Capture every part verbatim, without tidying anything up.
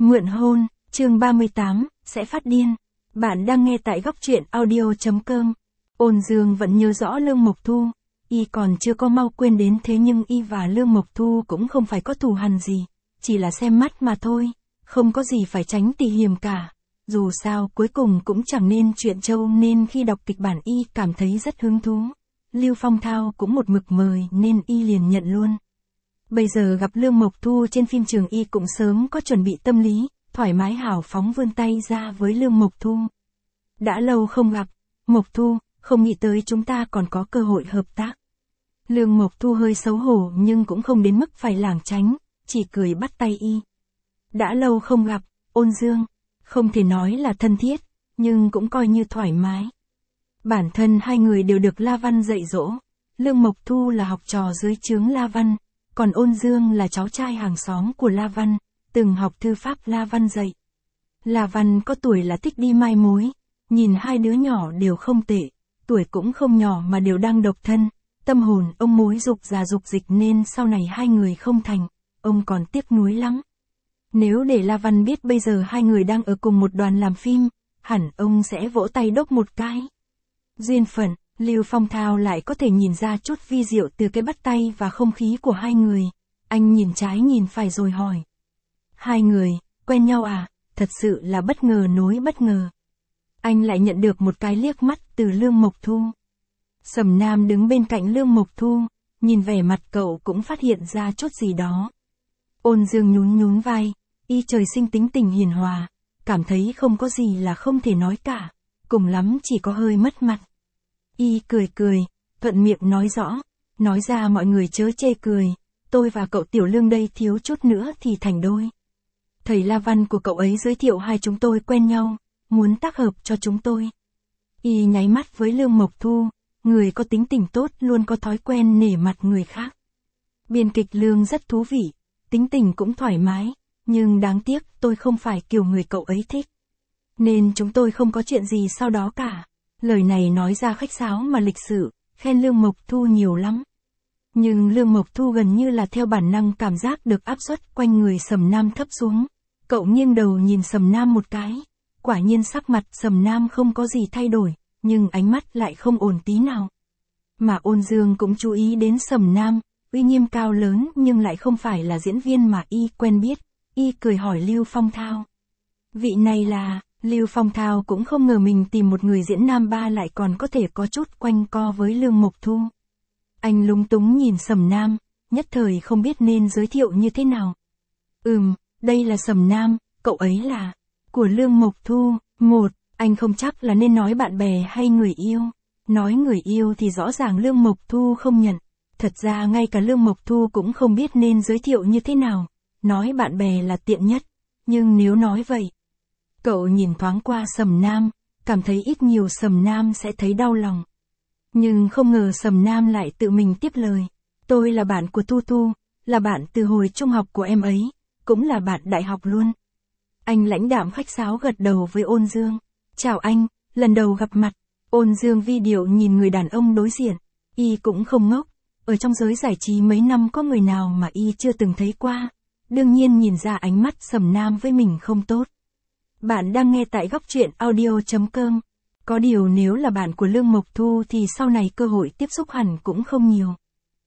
Mượn hôn, chương ba mươi tám, sẽ phát điên. Bạn đang nghe tại góc truyện audio.com. Ôn Dương vẫn nhớ rõ Lương Mộc Thu. Y còn chưa có mau quên đến thế nhưng Y và Lương Mộc Thu cũng không phải có thù hằn gì. Chỉ là xem mắt mà thôi. Không có gì phải tránh tỉ hiềm cả. Dù sao cuối cùng cũng chẳng nên chuyện trâu nên khi đọc kịch bản Y cảm thấy rất hứng thú. Lưu Phong Thao cũng một mực mời nên Y liền nhận luôn. Bây giờ gặp Lương Mộc Thu trên phim trường Y cũng sớm có chuẩn bị tâm lý, thoải mái hào phóng vươn tay ra với Lương Mộc Thu. Đã lâu không gặp, Mộc Thu, không nghĩ tới chúng ta còn có cơ hội hợp tác. Lương Mộc Thu hơi xấu hổ nhưng cũng không đến mức phải lảng tránh, chỉ cười bắt tay Y. Đã lâu không gặp, Ôn Dương, không thể nói là thân thiết, nhưng cũng coi như thoải mái. Bản thân hai người đều được La Văn dạy dỗ, Lương Mộc Thu là học trò dưới trướng La Văn. Còn Ôn Dương là cháu trai hàng xóm của La Văn, từng học thư pháp La Văn dạy. La Văn có tuổi là thích đi mai mối, nhìn hai đứa nhỏ đều không tệ, tuổi cũng không nhỏ mà đều đang độc thân, tâm hồn ông mối dục già dục dịch nên sau này hai người không thành, ông còn tiếc nuối lắm. Nếu để La Văn biết bây giờ hai người đang ở cùng một đoàn làm phim, hẳn ông sẽ vỗ tay đốc một cái. Duyên phận, Lưu Phong Thao lại có thể nhìn ra chút vi diệu từ cái bắt tay và không khí của hai người. Anh nhìn trái nhìn phải rồi hỏi. Hai người, quen nhau à? Thật sự là bất ngờ nối bất ngờ. Anh lại nhận được một cái liếc mắt từ Lương Mộc Thu. Sầm Nam đứng bên cạnh Lương Mộc Thu, nhìn vẻ mặt cậu cũng phát hiện ra chút gì đó. Ôn Dương nhún nhún vai, Y trời sinh tính tình hiền hòa, cảm thấy không có gì là không thể nói cả, cùng lắm chỉ có hơi mất mặt. Y cười cười, thuận miệng nói rõ, nói ra mọi người chớ chê cười, tôi và cậu Tiểu Lương đây thiếu chút nữa thì thành đôi. Thầy La Văn của cậu ấy giới thiệu hai chúng tôi quen nhau, muốn tác hợp cho chúng tôi. Y nháy mắt với Lương Mộc Thu, người có tính tình tốt luôn có thói quen nể mặt người khác. Biên kịch Lương rất thú vị, tính tình cũng thoải mái, nhưng đáng tiếc tôi không phải kiểu người cậu ấy thích. Nên chúng tôi không có chuyện gì sau đó cả. Lời này nói ra khách sáo mà lịch sự, khen Lương Mộc Thu nhiều lắm. Nhưng Lương Mộc Thu gần như là theo bản năng cảm giác được áp suất quanh người Sầm Nam thấp xuống. Cậu nghiêng đầu nhìn Sầm Nam một cái. Quả nhiên sắc mặt Sầm Nam không có gì thay đổi, nhưng ánh mắt lại không ổn tí nào. Mà Ôn Dương cũng chú ý đến Sầm Nam, uy nghiêm cao lớn nhưng lại không phải là diễn viên mà Y quen biết. Y cười hỏi Lưu Phong Thao. Vị này là... Lưu Phong Thao cũng không ngờ mình tìm một người diễn nam ba lại còn có thể có chút quanh co với Lương Mộc Thu. Anh lúng túng nhìn Sầm Nam, nhất thời không biết nên giới thiệu như thế nào. Ừm, đây là Sầm Nam, cậu ấy là của Lương Mộc Thu. Một, anh không chắc là nên nói bạn bè hay người yêu. Nói người yêu thì rõ ràng Lương Mộc Thu không nhận. Thật ra ngay cả Lương Mộc Thu cũng không biết nên giới thiệu như thế nào. Nói bạn bè là tiện nhất, nhưng nếu nói vậy. Cậu nhìn thoáng qua Sầm Nam, cảm thấy ít nhiều Sầm Nam sẽ thấy đau lòng. Nhưng không ngờ Sầm Nam lại tự mình tiếp lời. Tôi là bạn của Thu Thu, là bạn từ hồi trung học của em ấy, cũng là bạn đại học luôn. Anh lãnh đạm khách sáo gật đầu với Ôn Dương. Chào anh, lần đầu gặp mặt. Ôn Dương vi điệu nhìn người đàn ông đối diện. Y cũng không ngốc, ở trong giới giải trí mấy năm có người nào mà Y chưa từng thấy qua. Đương nhiên nhìn ra ánh mắt Sầm Nam với mình không tốt. Bạn đang nghe tại góc truyện audio.com. Có điều nếu là bạn của Lương Mộc Thu thì sau này cơ hội tiếp xúc hẳn cũng không nhiều.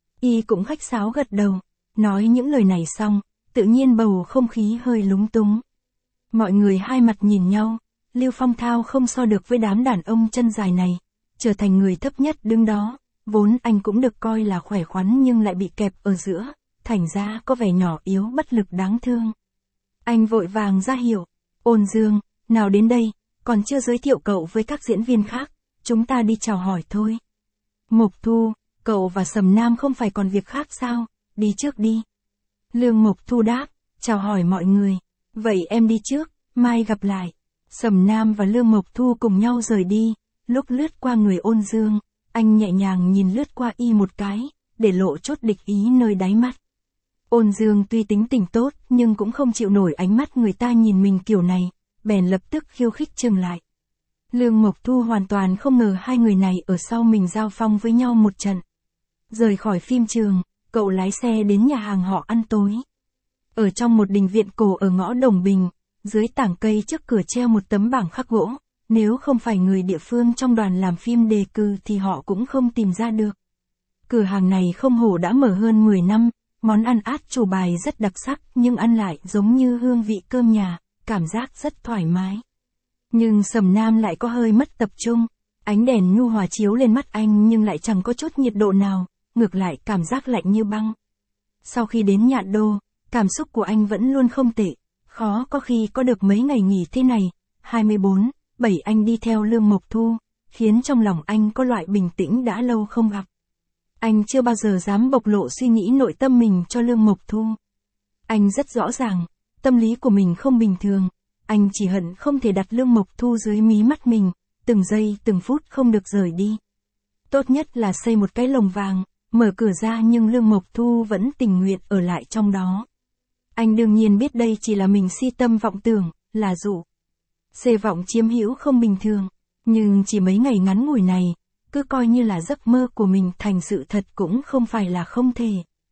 Y cũng khách sáo gật đầu, nói những lời này xong, tự nhiên bầu không khí hơi lúng túng. Mọi người hai mặt nhìn nhau, Lưu Phong Thao không so được với đám đàn ông chân dài này, trở thành người thấp nhất đứng đó, vốn anh cũng được coi là khỏe khoắn nhưng lại bị kẹp ở giữa, thành ra có vẻ nhỏ yếu bất lực đáng thương. Anh vội vàng ra hiệu. Ôn Dương, nào đến đây, còn chưa giới thiệu cậu với các diễn viên khác, chúng ta đi chào hỏi thôi. Mộc Thu, cậu và Sầm Nam không phải còn việc khác sao, đi trước đi. Lương Mộc Thu đáp, chào hỏi mọi người, vậy em đi trước, mai gặp lại. Sầm Nam và Lương Mộc Thu cùng nhau rời đi, lúc lướt qua người Ôn Dương, anh nhẹ nhàng nhìn lướt qua Y một cái, để lộ chút địch ý nơi đáy mắt. Ôn Dương tuy tính tình tốt nhưng cũng không chịu nổi ánh mắt người ta nhìn mình kiểu này, bèn lập tức khiêu khích chừng lại. Lương Mộc Thu hoàn toàn không ngờ hai người này ở sau mình giao phong với nhau một trận. Rời khỏi phim trường, cậu lái xe đến nhà hàng họ ăn tối. Ở trong một đình viện cổ ở ngõ Đồng Bình, Dưới tảng cây trước cửa treo một tấm bảng khắc gỗ, nếu không phải người địa phương trong đoàn làm phim đề cử thì họ cũng không tìm ra được. Cửa hàng này không hổ đã mở hơn mười năm, món ăn át chủ bài rất đặc sắc nhưng ăn lại giống như hương vị cơm nhà, cảm giác rất thoải mái. Nhưng Sầm Nam lại có hơi mất tập trung, ánh đèn nhu hòa chiếu lên mắt anh nhưng lại chẳng có chút nhiệt độ nào, ngược lại cảm giác lạnh như băng. Sau khi đến Nhạn Đô, cảm xúc của anh vẫn luôn không tệ, khó có khi có được mấy ngày nghỉ thế này. hai mươi bốn, bảy anh đi theo Lương Mộc Thu, khiến trong lòng anh có loại bình tĩnh đã lâu không gặp. Anh chưa bao giờ dám bộc lộ suy nghĩ nội tâm mình cho Lương Mộc Thu. Anh rất rõ ràng, tâm lý của mình không bình thường, anh chỉ hận không thể đặt Lương Mộc Thu dưới mí mắt mình, từng giây từng phút không được rời đi. Tốt nhất là xây một cái lồng vàng, mở cửa ra nhưng Lương Mộc Thu vẫn tình nguyện ở lại trong đó. Anh đương nhiên biết đây chỉ là mình si tâm vọng tưởng, là dụ. Xê vọng chiếm hữu không bình thường, nhưng chỉ mấy ngày ngắn ngủi này, cứ coi như là giấc mơ của mình thành sự thật cũng không phải là không thể.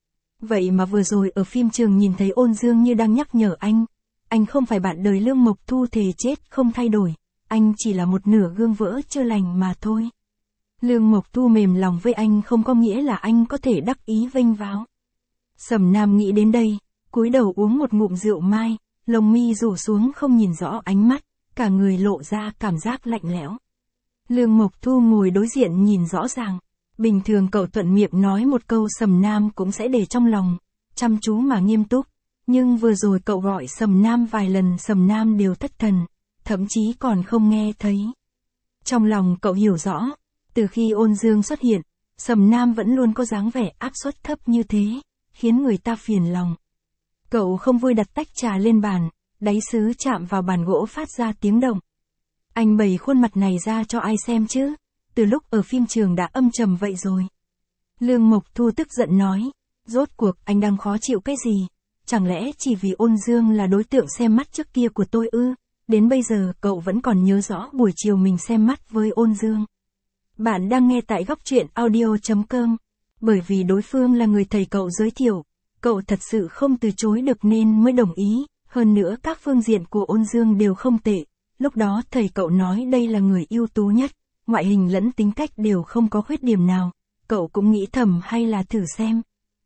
Vậy mà vừa rồi ở phim trường nhìn thấy Ôn Dương như đang nhắc nhở anh, anh không phải bạn đời Lương Mộc Thu thề chết không thay đổi, anh chỉ là một nửa gương vỡ chưa lành mà thôi. Lương Mộc Thu mềm lòng với anh không có nghĩa là anh có thể đắc ý vênh váo. Sầm Nam nghĩ đến đây, cúi đầu uống một ngụm rượu mai, lông mi rủ xuống không nhìn rõ ánh mắt, cả người lộ ra cảm giác lạnh lẽo. Lương Mộc Thu ngồi đối diện nhìn rõ ràng, bình thường cậu thuận miệng nói một câu Sầm Nam cũng sẽ để trong lòng, chăm chú mà nghiêm túc, nhưng vừa rồi cậu gọi Sầm Nam vài lần Sầm Nam đều thất thần, thậm chí còn không nghe thấy. Trong lòng cậu hiểu rõ, từ khi Ôn Dương xuất hiện, Sầm Nam vẫn luôn có dáng vẻ áp suất thấp như thế, khiến người ta phiền lòng. Cậu không vui đặt tách trà lên bàn, đáy sứ chạm vào bàn gỗ phát ra tiếng động. Anh bày khuôn mặt này ra cho ai xem chứ, từ lúc ở phim trường đã âm trầm vậy rồi. Lương Mộc Thu tức giận nói, rốt cuộc anh đang khó chịu cái gì, chẳng lẽ chỉ vì Ôn Dương là đối tượng xem mắt trước kia của tôi ư, đến bây giờ cậu vẫn còn nhớ rõ buổi chiều mình xem mắt với Ôn Dương. Bạn đang nghe tại góc truyện audio chấm com, bởi vì đối phương là người thầy cậu giới thiệu, cậu thật sự không từ chối được nên mới đồng ý, hơn nữa các phương diện của Ôn Dương đều không tệ. Lúc đó thầy cậu nói đây là người ưu tú nhất, ngoại hình lẫn tính cách đều không có khuyết điểm nào, cậu cũng nghĩ thầm hay là thử xem.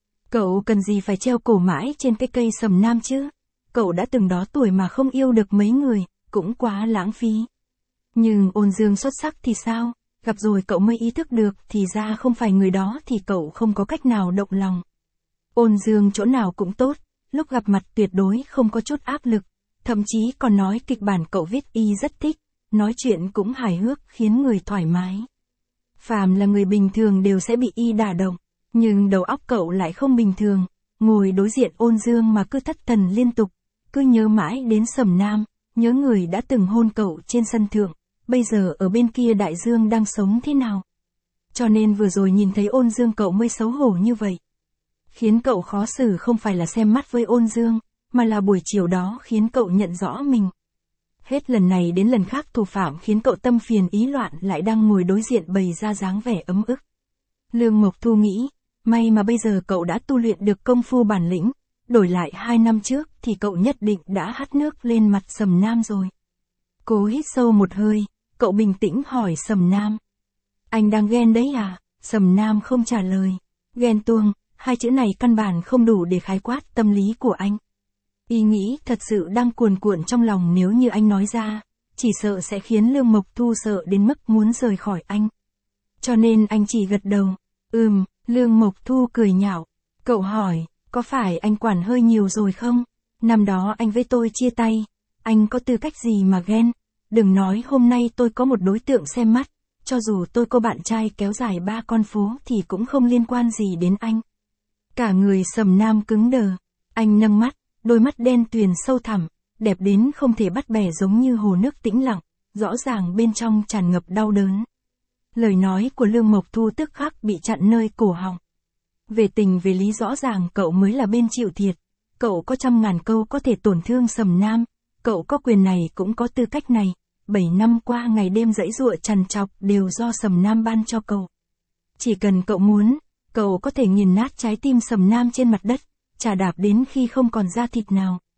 Cậu cần gì phải treo cổ mãi trên cái cây Sầm Nam chứ, cậu đã từng đó tuổi mà không yêu được mấy người, cũng quá lãng phí. Nhưng Ôn Dương xuất sắc thì sao, gặp rồi cậu mới ý thức được thì ra không phải người đó thì cậu không có cách nào động lòng. Ôn Dương chỗ nào cũng tốt, lúc gặp mặt tuyệt đối không có chút áp lực. Thậm chí còn nói kịch bản cậu viết y rất thích, nói chuyện cũng hài hước khiến người thoải mái. Phàm là người bình thường đều sẽ bị y đả động, nhưng đầu óc cậu lại không bình thường, ngồi đối diện Ôn Dương mà cứ thất thần liên tục, cứ nhớ mãi đến Sầm Nam, nhớ người đã từng hôn cậu trên sân thượng, bây giờ ở bên kia đại dương đang sống thế nào. Cho nên vừa rồi nhìn thấy Ôn Dương cậu mới xấu hổ như vậy. Khiến cậu khó xử không phải là xem mắt với Ôn Dương, mà là buổi chiều đó khiến cậu nhận rõ mình. Hết lần này đến lần khác thủ phạm khiến cậu tâm phiền ý loạn lại đang ngồi đối diện bày ra dáng vẻ ấm ức. Lương Mộc Thu nghĩ, may mà bây giờ cậu đã tu luyện được công phu bản lĩnh, đổi lại hai năm trước thì cậu nhất định đã hắt nước lên mặt Sầm Nam rồi. Cố hít sâu một hơi, cậu bình tĩnh hỏi Sầm Nam. Anh đang ghen đấy à? Sầm Nam không trả lời. Ghen tuông, hai chữ này căn bản không đủ để khái quát tâm lý của anh. Ý nghĩ thật sự đang cuồn cuộn trong lòng nếu như anh nói ra, chỉ sợ sẽ khiến Lương Mộc Thu sợ đến mức muốn rời khỏi anh. Cho nên anh chỉ gật đầu. Ừm, Lương Mộc Thu cười nhạo. Cậu hỏi, có phải anh quản hơi nhiều rồi không? Năm đó anh với tôi chia tay, anh có tư cách gì mà ghen? Đừng nói hôm nay tôi có một đối tượng xem mắt, cho dù tôi có bạn trai kéo dài ba con phố thì cũng không liên quan gì đến anh. Cả người Sầm Nam cứng đờ, anh nâng mắt, đôi mắt đen tuyền sâu thẳm, đẹp đến không thể bắt bẻ giống như hồ nước tĩnh lặng, rõ ràng bên trong tràn ngập đau đớn. Lời nói của Lương Mộc Thu tức khắc bị chặn nơi cổ họng. Về tình về lý rõ ràng cậu mới là bên chịu thiệt, cậu có trăm ngàn câu có thể tổn thương Sầm Nam, cậu có quyền này cũng có tư cách này, bảy năm qua ngày đêm giãy giụa trằn trọc đều do Sầm Nam ban cho cậu. Chỉ cần cậu muốn, cậu có thể nghiền nát trái tim Sầm Nam trên mặt đất, chà đạp đến khi không còn da thịt nào.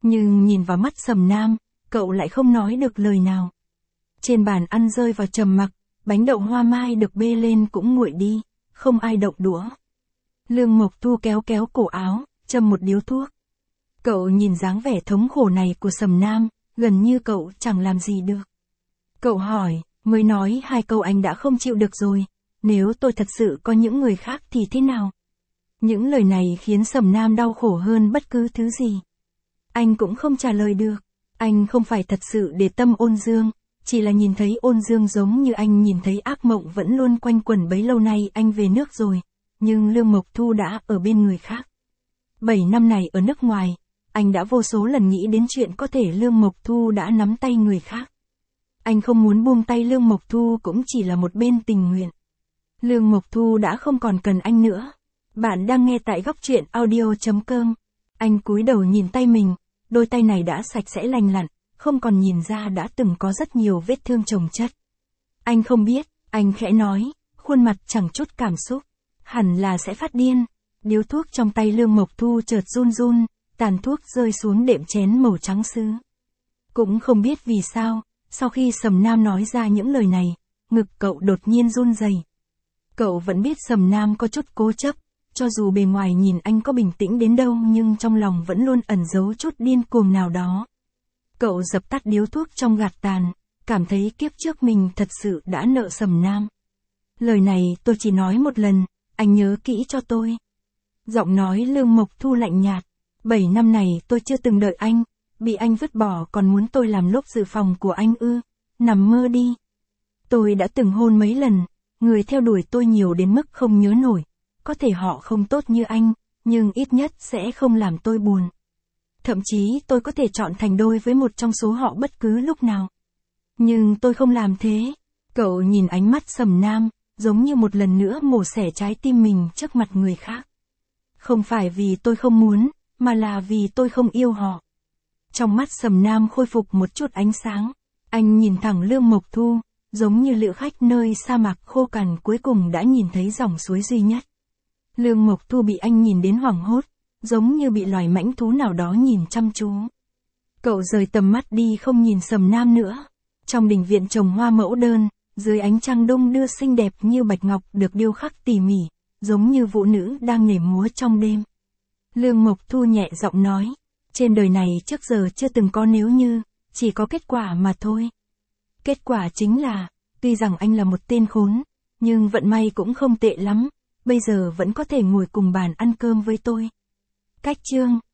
Nhưng nhìn vào mắt Sầm Nam, cậu lại không nói được lời nào. Trên bàn ăn rơi vào trầm mặc, bánh đậu hoa mai được bê lên cũng nguội đi, không ai động đũa. Lương Mộc Thu kéo kéo cổ áo, châm một điếu thuốc. Cậu nhìn dáng vẻ thống khổ này của Sầm Nam, gần như cậu chẳng làm gì được. Cậu hỏi, mới nói hai câu anh đã không chịu được rồi, nếu tôi thật sự có những người khác thì thế nào? Những lời này khiến Sầm Nam đau khổ hơn bất cứ thứ gì. Anh cũng không trả lời được, anh không phải thật sự để tâm Ôn Dương, chỉ là nhìn thấy Ôn Dương giống như anh nhìn thấy ác mộng vẫn luôn quanh quẩn bấy lâu nay anh về nước rồi, nhưng Lương Mộc Thu đã ở bên người khác. Bảy năm này ở nước ngoài, anh đã vô số lần nghĩ đến chuyện có thể Lương Mộc Thu đã nắm tay người khác. Anh không muốn buông tay Lương Mộc Thu cũng chỉ là một bên tình nguyện. Lương Mộc Thu đã không còn cần anh nữa. Bạn đang nghe tại góc truyện audio chấm com. Anh cúi đầu nhìn tay mình, đôi tay này đã sạch sẽ lành lặn, không còn nhìn ra đã từng có rất nhiều vết thương chồng chất. Anh không biết, anh khẽ nói, khuôn mặt chẳng chút cảm xúc. Hẳn là sẽ phát điên. Điếu thuốc trong tay Lương Mộc Thu chợt run run, tàn thuốc rơi xuống đệm chén màu trắng sứ. Cũng không biết vì sao, sau khi Sầm Nam nói ra những lời này, ngực cậu đột nhiên run rẩy. Cậu vẫn biết Sầm Nam có chút cố chấp, cho dù bề ngoài nhìn anh có bình tĩnh đến đâu nhưng trong lòng vẫn luôn ẩn giấu chút điên cuồng nào đó. Cậu dập tắt điếu thuốc trong gạt tàn, cảm thấy kiếp trước mình thật sự đã nợ Sầm Nam. Lời này tôi chỉ nói một lần, anh nhớ kỹ cho tôi. Giọng nói Lương Mộc Thu lạnh nhạt. Bảy năm này tôi chưa từng đợi anh, bị anh vứt bỏ còn muốn tôi làm lốp dự phòng của anh ư, nằm mơ đi. Tôi đã từng hôn mấy lần, người theo đuổi tôi nhiều đến mức không nhớ nổi, có thể họ không tốt như anh, nhưng ít nhất sẽ không làm tôi buồn. Thậm chí tôi có thể chọn thành đôi với một trong số họ bất cứ lúc nào. Nhưng tôi không làm thế. Cậu nhìn ánh mắt Sầm Nam, giống như một lần nữa mổ xẻ trái tim mình trước mặt người khác. Không phải vì tôi không muốn, mà là vì tôi không yêu họ. Trong mắt Sầm Nam khôi phục một chút ánh sáng, anh nhìn thẳng Lương Mộc Thu, giống như lữ khách nơi sa mạc khô cằn cuối cùng đã nhìn thấy dòng suối duy nhất. Lương Mộc Thu bị anh nhìn đến hoảng hốt, giống như bị loài mãnh thú nào đó nhìn chăm chú. Cậu rời tầm mắt đi không nhìn Sầm Nam nữa. Trong đình viện trồng hoa mẫu đơn, dưới ánh trăng đông đưa xinh đẹp như bạch ngọc được điêu khắc tỉ mỉ, giống như vũ nữ đang nhảy múa trong đêm. Lương Mộc Thu nhẹ giọng nói, trên đời này trước giờ chưa từng có nếu như, chỉ có kết quả mà thôi. Kết quả chính là, tuy rằng anh là một tên khốn, nhưng vận may cũng không tệ lắm, bây giờ vẫn có thể ngồi cùng bàn ăn cơm với tôi. Cách chương